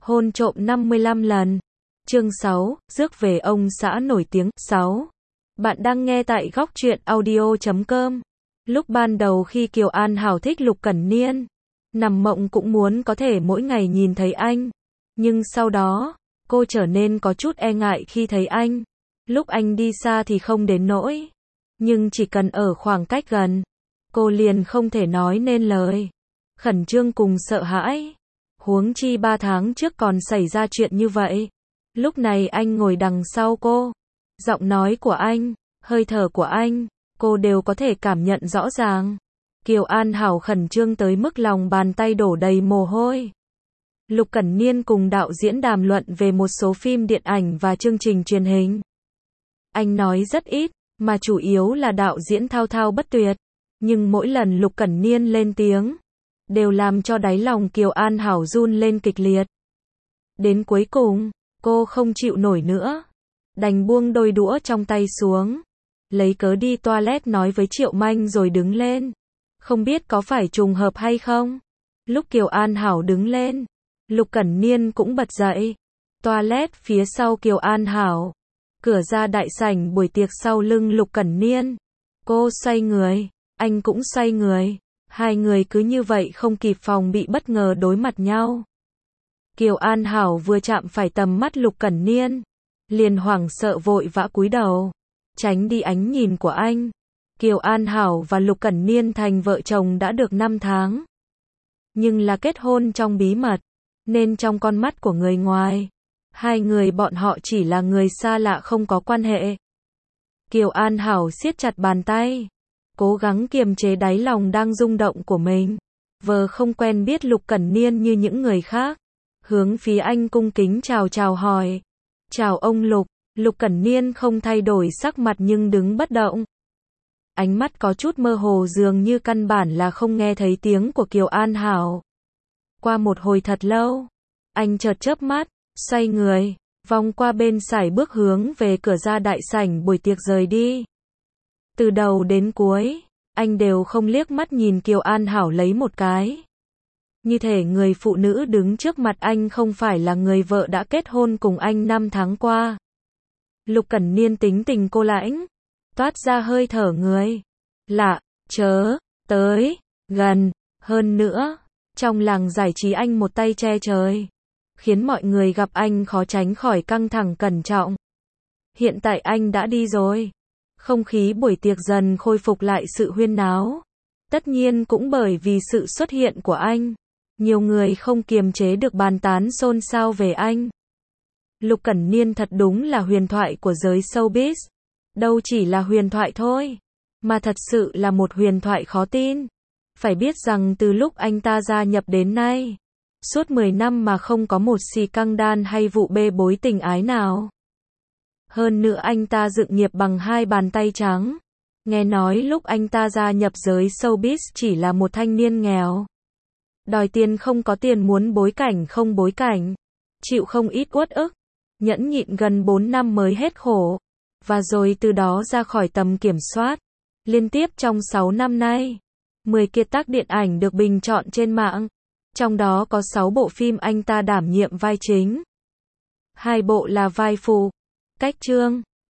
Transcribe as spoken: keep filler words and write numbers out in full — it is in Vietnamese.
Hôn trộm năm mươi lăm lần. Chương sáu, rước về ông xã nổi tiếng. sáu. Bạn đang nghe tại góc truyện audio chấm com. Lúc ban đầu khi Kiều An Hảo thích Lục Cẩn Niên, nằm mộng cũng muốn có thể mỗi ngày nhìn thấy anh. Nhưng sau đó, cô trở nên có chút e ngại khi thấy anh. Lúc anh đi xa thì không đến nỗi, nhưng chỉ cần ở khoảng cách gần, cô liền không thể nói nên lời. Khẩn trương cùng sợ hãi. Huống chi ba tháng trước còn xảy ra chuyện như vậy. Lúc này anh ngồi đằng sau cô. Giọng nói của anh, hơi thở của anh, cô đều có thể cảm nhận rõ ràng. Kiều An Hảo khẩn trương tới mức lòng bàn tay đổ đầy mồ hôi. Lục Cẩn Niên cùng đạo diễn đàm luận về một số phim điện ảnh và chương trình truyền hình. Anh nói rất ít, mà chủ yếu là đạo diễn thao thao bất tuyệt. Nhưng mỗi lần Lục Cẩn Niên lên tiếng, đều làm cho đáy lòng Kiều An Hảo run lên kịch liệt. Đến cuối cùng, cô không chịu nổi nữa, đành buông đôi đũa trong tay xuống, lấy cớ đi toilet nói với Triệu Manh rồi đứng lên. Không biết có phải trùng hợp hay không? Lúc Kiều An Hảo đứng lên, Lục Cẩn Niên cũng bật dậy. Toilet phía sau Kiều An Hảo, cửa ra đại sảnh buổi tiệc sau lưng Lục Cẩn Niên. Cô xoay người, anh cũng xoay người. Hai người cứ như vậy không kịp phòng bị bất ngờ đối mặt nhau. Kiều An Hảo vừa chạm phải tầm mắt Lục Cẩn Niên, liền hoảng sợ vội vã cúi đầu, tránh đi ánh nhìn của anh. Kiều An Hảo và Lục Cẩn Niên thành vợ chồng đã được năm tháng. Nhưng là kết hôn trong bí mật, nên trong con mắt của người ngoài, hai người bọn họ chỉ là người xa lạ không có quan hệ. Kiều An Hảo siết chặt bàn tay, cố gắng kiềm chế đáy lòng đang rung động của mình. Vờ không quen biết Lục Cẩn Niên như những người khác, hướng phía anh cung kính chào chào hỏi. Chào ông Lục. Lục Cẩn Niên không thay đổi sắc mặt nhưng đứng bất động. Ánh mắt có chút mơ hồ dường như căn bản là không nghe thấy tiếng của Kiều An Hảo. Qua một hồi thật lâu, anh chợt chớp mắt, xoay người, vòng qua bên sải bước hướng về cửa ra đại sảnh buổi tiệc rời đi. Từ đầu đến cuối, anh đều không liếc mắt nhìn Kiều An Hảo lấy một cái. Như thể người phụ nữ đứng trước mặt anh không phải là người vợ đã kết hôn cùng anh năm tháng qua. Lục Cẩn Niên tính tình cô lãnh, toát ra hơi thở người lạ, chớ tới gần. Hơn nữa, trong làng giải trí anh một tay che trời, khiến mọi người gặp anh khó tránh khỏi căng thẳng cẩn trọng. Hiện tại anh đã đi rồi. Không khí buổi tiệc dần khôi phục lại sự huyên náo. Tất nhiên cũng bởi vì sự xuất hiện của anh, nhiều người không kiềm chế được bàn tán xôn xao về anh. Lục Cẩn Niên thật đúng là huyền thoại của giới showbiz. Đâu chỉ là huyền thoại thôi, mà thật sự là một huyền thoại khó tin. Phải biết rằng từ lúc anh ta gia nhập đến nay, suốt mười năm mà không có một xì căng đan hay vụ bê bối tình ái nào. Hơn nữa anh ta dựng nghiệp bằng hai bàn tay trắng. Nghe nói lúc anh ta gia nhập giới showbiz chỉ là một thanh niên nghèo. Đòi tiền không có tiền, muốn bối cảnh không bối cảnh. Chịu không ít uất ức. Nhẫn nhịn gần bốn năm mới hết khổ. Và rồi từ đó ra khỏi tầm kiểm soát. Liên tiếp trong sáu năm nay, mười kiệt tác điện ảnh được bình chọn trên mạng. Trong đó có sáu bộ phim anh ta đảm nhiệm vai chính. Hai bộ là vai phụ. Cách chương